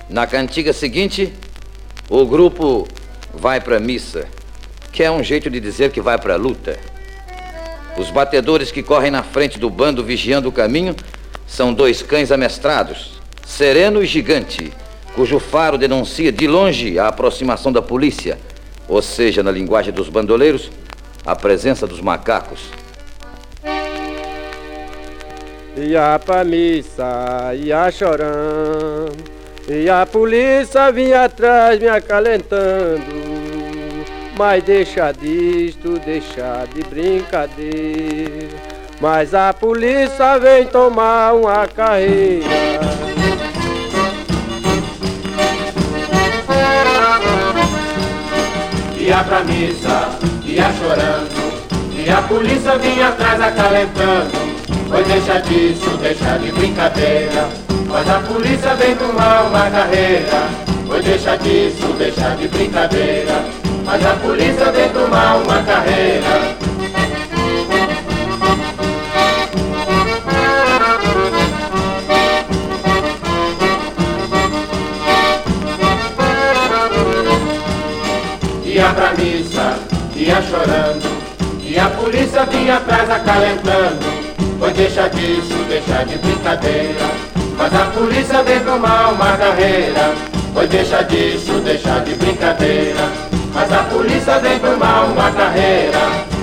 Na cantiga seguinte, o grupo vai pra missa, que é um jeito de dizer que vai pra luta. Os batedores que correm na frente do bando vigiando o caminho são dois cães amestrados, Sereno e Gigante, cujo faro denuncia de longe a aproximação da polícia, ou seja, na linguagem dos bandoleiros, a presença dos macacos. Ia pra missa, ia chorando, e a polícia vinha atrás me acalentando. Mas deixa disto, deixa de brincadeira, mas a polícia vem tomar uma carreira. Ia pra missa, ia chorando, e a polícia vinha atrás acalentando. Pois deixa disso, deixa de brincadeira, mas a polícia vem tomar uma carreira. Pois deixa disso, deixa de brincadeira, mas a polícia vem tomar uma carreira. Ia pra missa, ia chorando, e a polícia vinha atrás acalentando. Pois deixa disso, deixa de brincadeira, mas a polícia vem tomar uma carreira. Pois deixa disso, deixa de brincadeira, mas a polícia vem tomar uma carreira.